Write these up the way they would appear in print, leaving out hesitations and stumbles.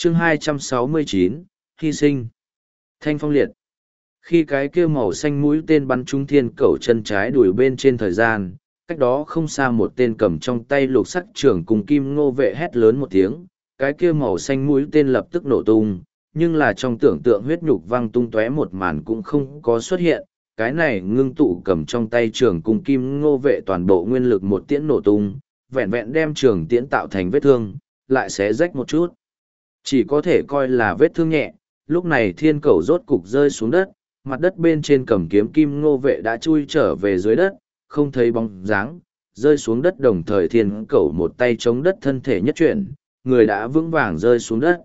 chương 269, hy sinh. Thanh phong liệt. Khi cái kia màu xanh mũi tên bắn trúng thiên cẩu chân trái đùi bên trên thời gian, cách đó không xa một tên cầm trong tay lục sắc trưởng cùng kim ngô vệ hét lớn một tiếng, cái kia màu xanh mũi tên lập tức nổ tung, nhưng là trong tưởng tượng huyết nhục văng tung tóe một màn cũng không có xuất hiện, cái này ngưng tụ cầm trong tay trưởng cùng kim ngô vệ toàn bộ nguyên lực một tiễn nổ tung, vẹn vẹn đem trường tiễn tạo thành vết thương, lại xé rách một chút. Chỉ có thể coi là vết thương nhẹ, lúc này thiên cẩu rốt cục rơi xuống đất, mặt đất bên trên cầm kiếm kim ngô vệ đã chui trở về dưới đất, không thấy bóng dáng, rơi xuống đất đồng thời thiên cẩu một tay chống đất thân thể nhất chuyển, người đã vững vàng rơi xuống đất.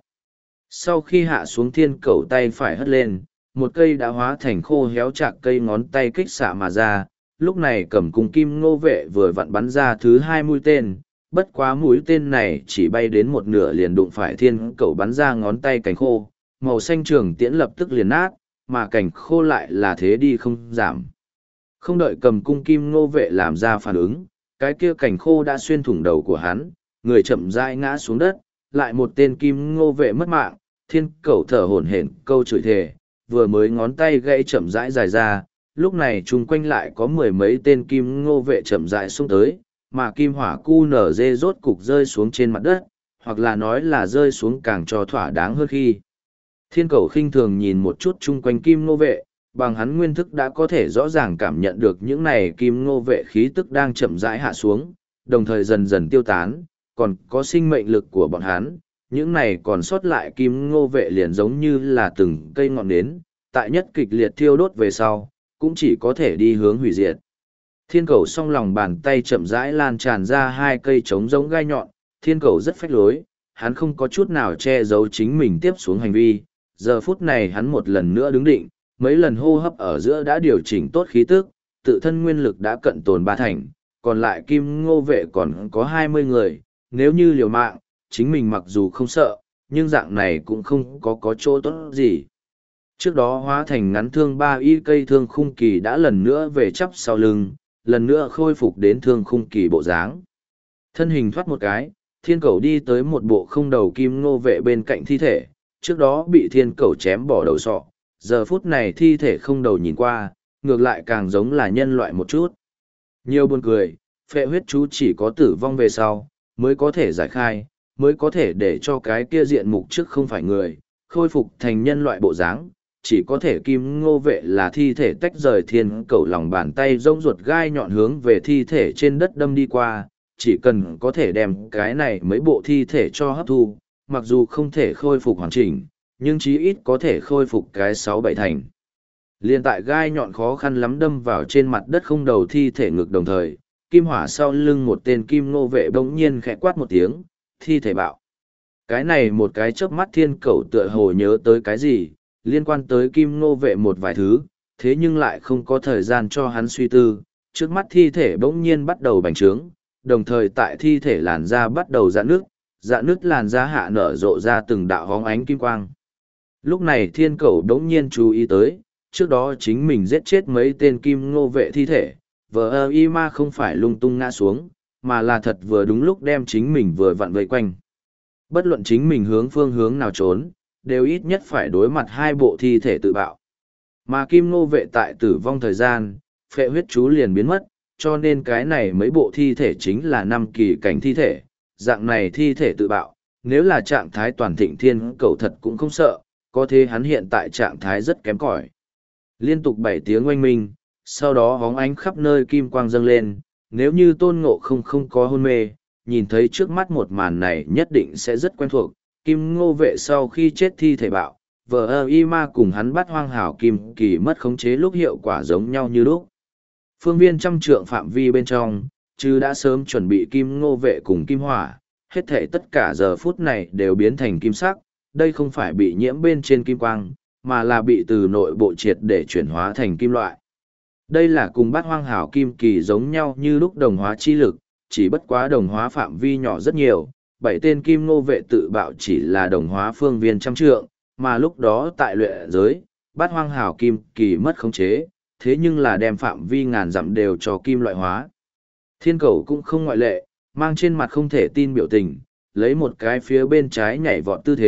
Sau khi hạ xuống thiên cẩu tay phải hất lên, một cây đã hóa thành khô héo chạc cây ngón tay kích xạ mà ra, lúc này cầm cung kim ngô vệ vừa vặn bắn ra thứ hai mũi tên, bất quá mũi tên này chỉ bay đến một nửa liền đụng phải thiên cẩu bắn ra ngón tay cành khô, màu xanh trường tiễn lập tức liền nát, mà cành khô lại là thế đi không giảm. Không đợi cầm cung kim ngô vệ làm ra phản ứng, cái kia cành khô đã xuyên thủng đầu của hắn, người chậm rãi ngã xuống đất, lại một tên kim ngô vệ mất mạng, thiên cẩu thở hổn hển câu chửi thề, vừa mới ngón tay gãy chậm rãi dài ra, lúc này chung quanh lại có mười mấy tên kim ngô vệ chậm rãi xông tới, mà kim hỏa cu nở dê rốt cục rơi xuống trên mặt đất, hoặc là nói là rơi xuống càng cho thỏa đáng hơn khi. Thiên cầu khinh thường nhìn một chút chung quanh kim ngô vệ, bằng hắn nguyên thức đã có thể rõ ràng cảm nhận được những này kim ngô vệ khí tức đang chậm rãi hạ xuống, đồng thời dần dần tiêu tán, còn có sinh mệnh lực của bọn hắn, những này còn sót lại kim ngô vệ liền giống như là từng cây ngọn nến, tại nhất kịch liệt thiêu đốt về sau, cũng chỉ có thể đi hướng hủy diệt. Thiên cầu song lòng bàn tay chậm rãi lan tràn ra hai cây trống giống gai nhọn, thiên cầu rất phách lối, hắn không có chút nào che giấu chính mình tiếp xuống hành vi, giờ phút này hắn một lần nữa đứng định, mấy lần hô hấp ở giữa đã điều chỉnh tốt khí tức, tự thân nguyên lực đã cận tồn ba thành, còn lại kim ngô vệ còn có 20 người, nếu như liều mạng, chính mình mặc dù không sợ, nhưng dạng này cũng không có chỗ tốt gì. Trước đó hóa thành ngắn thương 3 y cây thương khung kỳ đã lần nữa về chắp sau lưng, lần nữa khôi phục đến thương khung kỳ bộ dáng. Thân hình thoát một cái, thiên cầu đi tới một bộ không đầu kim ngô vệ bên cạnh thi thể, trước đó bị thiên cầu chém bỏ đầu sọ, giờ phút này thi thể không đầu nhìn qua, ngược lại càng giống là nhân loại một chút. Nhiều buồn cười, phệ huyết chú chỉ có tử vong về sau, mới có thể giải khai, mới có thể để cho cái kia diện mục trước không phải người, khôi phục thành nhân loại bộ dáng. Chỉ có thể kim ngô vệ là thi thể tách rời thiên cầu lòng bàn tay rông ruột gai nhọn hướng về thi thể trên đất đâm đi qua, chỉ cần có thể đem cái này mấy bộ thi thể cho hấp thu, mặc dù không thể khôi phục hoàn chỉnh, nhưng chí ít có thể khôi phục cái 6-7 thành. Liên tại gai nhọn khó khăn lắm đâm vào trên mặt đất không đầu thi thể ngực đồng thời, kim hỏa sau lưng một tên kim ngô vệ bỗng nhiên khẽ quát một tiếng, thi thể bạo. Cái này một cái chớp mắt thiên cầu tựa hồ nhớ tới cái gì, liên quan tới kim ngô vệ một vài thứ, thế nhưng lại không có thời gian cho hắn suy tư, trước mắt thi thể bỗng nhiên bắt đầu bành trướng, đồng thời tại thi thể làn da bắt đầu rạn nứt làn da hạ nở rộ ra từng đạo hóng ánh kim quang. Lúc này thiên cầu đống nhiên chú ý tới, trước đó chính mình giết chết mấy tên kim ngô vệ thi thể, vờ y ma không phải lung tung ngã xuống, mà là thật vừa đúng lúc đem chính mình vừa vặn vây quanh. Bất luận chính mình hướng phương hướng nào trốn, đều ít nhất phải đối mặt hai bộ thi thể tự bạo. Mà kim ngô vệ tại tử vong thời gian, phệ huyết chú liền biến mất, cho nên cái này mấy bộ thi thể chính là 5 kỳ cảnh thi thể, dạng này thi thể tự bạo, nếu là trạng thái toàn thịnh thiên cầu thật cũng không sợ, có thế hắn hiện tại trạng thái rất kém cỏi. Liên tục 7 tiếng oanh minh, sau đó hóng ánh khắp nơi kim quang dâng lên, nếu như Tôn Ngộ không có hôn mê, nhìn thấy trước mắt một màn này nhất định sẽ rất quen thuộc. Kim ngô vệ sau khi chết thi thể bạo, vờ y ma cùng hắn bắt hoang hảo kim kỳ mất khống chế lúc hiệu quả giống nhau như lúc. Phương viên trăm trượng phạm vi bên trong, chứ đã sớm chuẩn bị kim ngô vệ cùng kim hỏa, hết thể tất cả giờ phút này đều biến thành kim sắc, đây không phải bị nhiễm bên trên kim quang, mà là bị từ nội bộ triệt để chuyển hóa thành kim loại. Đây là cùng bát hoang hảo kim kỳ giống nhau như lúc đồng hóa chi lực, chỉ bất quá đồng hóa phạm vi nhỏ rất nhiều, 7 tên kim ngô vệ tự bạo chỉ là đồng hóa phương viên trăm trượng, mà lúc đó tại luyện giới, bát hoang hảo kim kỳ mất khống chế, thế nhưng là đem phạm vi ngàn dặm đều cho kim loại hóa. Thiên cầu cũng không ngoại lệ, mang trên mặt không thể tin biểu tình, lấy một cái phía bên trái nhảy vọt tư thế,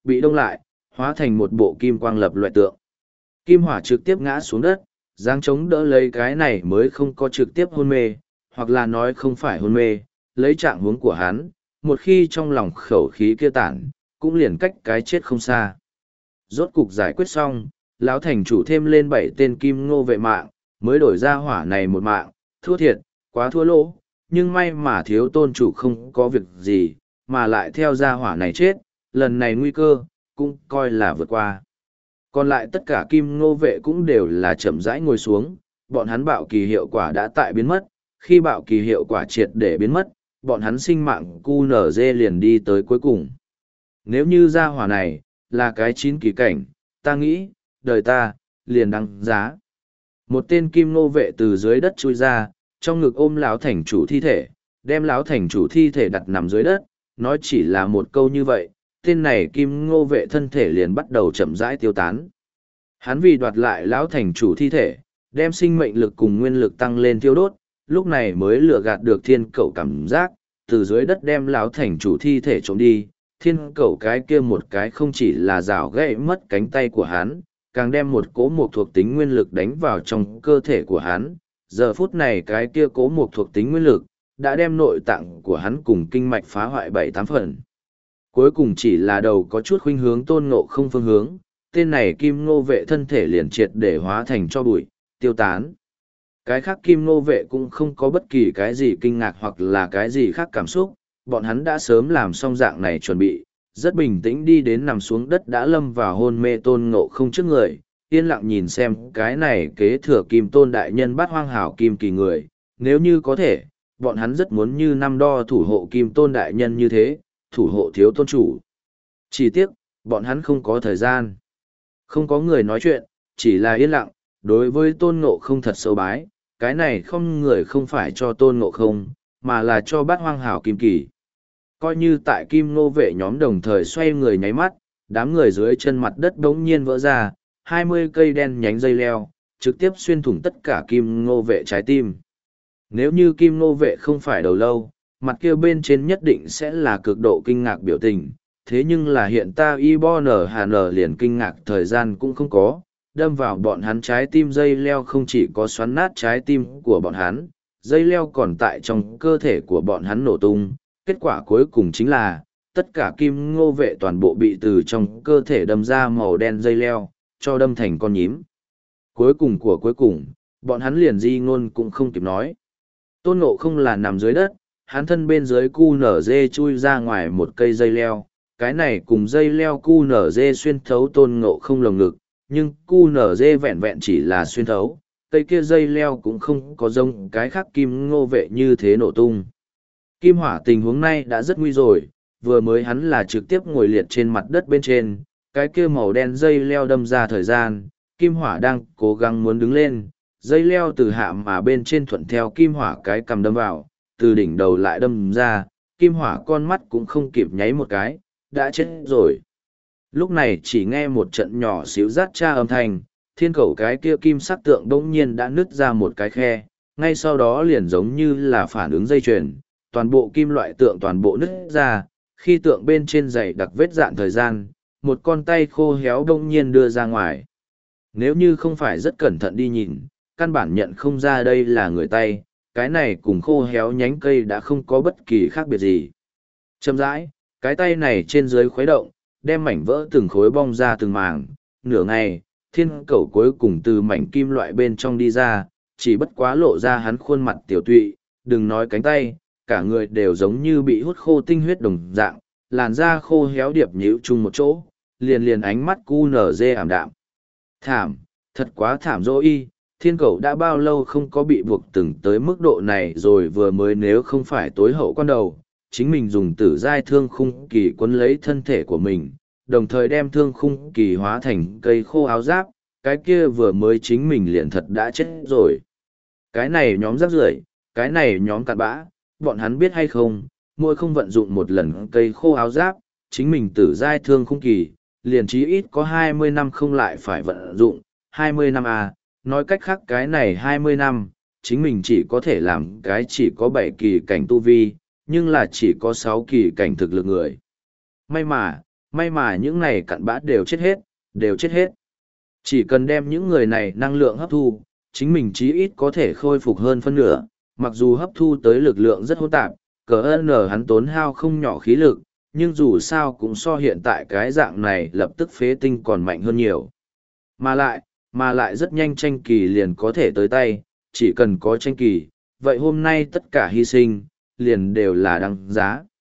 bị đông lại, hóa thành một bộ kim quang lập loại tượng. Kim hỏa trực tiếp ngã xuống đất, giáng chống đỡ lấy cái này mới không có trực tiếp hôn mê, hoặc là nói không phải hôn mê, lấy trạng huống của hắn, một khi trong lòng khẩu khí kia tản, cũng liền cách cái chết không xa. Rốt cục giải quyết xong, lão thành chủ thêm lên 7 tên kim ngô vệ mạng, mới đổi ra hỏa này một mạng, thua thiệt, quá thua lỗ, nhưng may mà thiếu tôn chủ không có việc gì, mà lại theo ra hỏa này chết, lần này nguy cơ, cũng coi là vượt qua. Còn lại tất cả kim ngô vệ cũng đều là chậm rãi ngồi xuống, bọn hắn bạo kỳ hiệu quả đã tại biến mất, khi bạo kỳ hiệu quả triệt để biến mất, bọn hắn sinh mạng QNZ liền đi tới cuối cùng. Nếu như ra hỏa này, là cái 9 kỳ cảnh, ta nghĩ, đời ta, liền đăng giá. Một tên kim ngô vệ từ dưới đất chui ra, trong ngực ôm lão thành chủ thi thể, đem lão thành chủ thi thể đặt nằm dưới đất, nói chỉ là một câu như vậy, tên này kim ngô vệ thân thể liền bắt đầu chậm rãi tiêu tán. Hắn vì đoạt lại lão thành chủ thi thể, đem sinh mệnh lực cùng nguyên lực tăng lên tiêu đốt, lúc này mới lừa gạt được thiên cẩu cảm giác, từ dưới đất đem lão thành chủ thi thể trộm đi. Thiên cẩu cái kia một cái không chỉ là rào gãy mất cánh tay của hắn, càng đem một cỗ mục thuộc tính nguyên lực đánh vào trong cơ thể của hắn. Giờ phút này cái kia cỗ mục thuộc tính nguyên lực, đã đem nội tạng của hắn cùng kinh mạch phá hoại 7-8 phần. Cuối cùng chỉ là đầu có chút khuynh hướng Tôn Ngộ Không phương hướng, tên này kim ngô vệ thân thể liền triệt để hóa thành cho bụi, tiêu tán. Cái khác kim ngô vệ cũng không có bất kỳ cái gì kinh ngạc hoặc là cái gì khác cảm xúc, bọn hắn đã sớm làm xong dạng này chuẩn bị, rất bình tĩnh đi đến nằm xuống đất đã lâm vào hôn mê Tôn Ngộ Không trước người, yên lặng nhìn xem cái này kế thừa kim tôn đại nhân bắt hoang hảo kim kỳ người, nếu như có thể, bọn hắn rất muốn như năm đo thủ hộ kim tôn đại nhân như thế, thủ hộ thiếu tôn chủ. Chỉ tiếc, bọn hắn không có thời gian. Không có người nói chuyện, chỉ là yên lặng, đối với Tôn Ngộ Không thật sâu bái, cái này không người không phải cho Tôn Ngộ Không, mà là cho bát hoang hảo kim kỳ. Coi như tại kim ngô vệ nhóm đồng thời xoay người nháy mắt, đám người dưới chân mặt đất đống nhiên vỡ ra, 20 cây đen nhánh dây leo, trực tiếp xuyên thủng tất cả kim ngô vệ trái tim. Nếu như kim ngô vệ không phải đầu lâu, mặt kia bên trên nhất định sẽ là cực độ kinh ngạc biểu tình. Thế nhưng là hiện ta Ibn liền kinh ngạc thời gian cũng không có, đâm vào bọn hắn trái tim dây leo không chỉ có xoắn nát trái tim của bọn hắn, dây leo còn tại trong cơ thể của bọn hắn nổ tung. Kết quả cuối cùng chính là, tất cả kim ngô vệ toàn bộ bị từ trong cơ thể đâm ra màu đen dây leo, cho đâm thành con nhím. Cuối cùng của cuối cùng, bọn hắn liền di ngôn cũng không kịp nói. Tôn Ngộ Không là nằm dưới đất, hắn thân bên dưới QNZ chui ra ngoài một cây dây leo, cái này cùng dây leo QNZ xuyên thấu Tôn Ngộ Không lồng ngực, nhưng QNZ vẹn vẹn chỉ là xuyên thấu, cây kia dây leo cũng không có giống cái khác kim ngô vệ như thế nổ tung. Kim hỏa tình huống này đã rất nguy rồi, vừa mới hắn là trực tiếp ngồi liệt trên mặt đất bên trên, cái kia màu đen dây leo đâm ra thời gian, kim hỏa đang cố gắng muốn đứng lên, dây leo từ hạ mà bên trên thuận theo kim hỏa cái cầm đâm vào, từ đỉnh đầu lại đâm ra, kim hỏa con mắt cũng không kịp nháy một cái, đã chết rồi. Lúc này chỉ nghe một trận nhỏ xíu rát cha âm thanh, thiên cầu cái kia kim sắc tượng đống nhiên đã nứt ra một cái khe, ngay sau đó liền giống như là phản ứng dây chuyền, toàn bộ kim loại tượng toàn bộ nứt ra, khi tượng bên trên dày đặc vết dạn thời gian, một con tay khô héo đống nhiên đưa ra ngoài. Nếu như không phải rất cẩn thận đi nhìn, căn bản nhận không ra đây là người tay, cái này cùng khô héo nhánh cây đã không có bất kỳ khác biệt gì. Chậm rãi, cái tay này trên dưới khuấy động, đem mảnh vỡ từng khối bong ra từng màng, nửa ngày, thiên cầu cuối cùng từ mảnh kim loại bên trong đi ra, chỉ bất quá lộ ra hắn khuôn mặt tiểu tụy, đừng nói cánh tay, cả người đều giống như bị hút khô tinh huyết đồng dạng, làn da khô héo điệp nhíu chung một chỗ, liền ánh mắt QNZ ảm đạm. Thảm, thật quá thảm rồi, thiên cầu đã bao lâu không có bị buộc từng tới mức độ này rồi, vừa mới nếu không phải tối hậu quan đầu, chính mình dùng tử giai thương khung kỳ quấn lấy thân thể của mình, đồng thời đem thương khung kỳ hóa thành cây khô áo giáp, cái kia vừa mới chính mình liền thật đã chết rồi. Cái này nhóm rác rưởi, cái này nhóm cặn bã, bọn hắn biết hay không, mỗi không vận dụng một lần cây khô áo giáp, chính mình tử giai thương khung kỳ, liền chí ít có 20 năm không lại phải vận dụng, 20 năm à, nói cách khác cái này 20 năm, chính mình chỉ có thể làm cái chỉ có 7 kỳ cảnh tu vi, nhưng là chỉ có 6 kỳ cảnh thực lực người. May mà, May mà những này cặn bã đều chết hết, đều chết hết. Chỉ cần đem những người này năng lượng hấp thu, chính mình chí ít có thể khôi phục hơn phân nửa, mặc dù hấp thu tới lực lượng rất hỗn tạp, cờ ơn nở hắn tốn hao không nhỏ khí lực, nhưng dù sao cũng so hiện tại cái dạng này lập tức phế tinh còn mạnh hơn nhiều. Mà lại rất nhanh tranh kỳ liền có thể tới tay, chỉ cần có tranh kỳ, vậy hôm nay tất cả hy sinh, liền đều là đăng giá.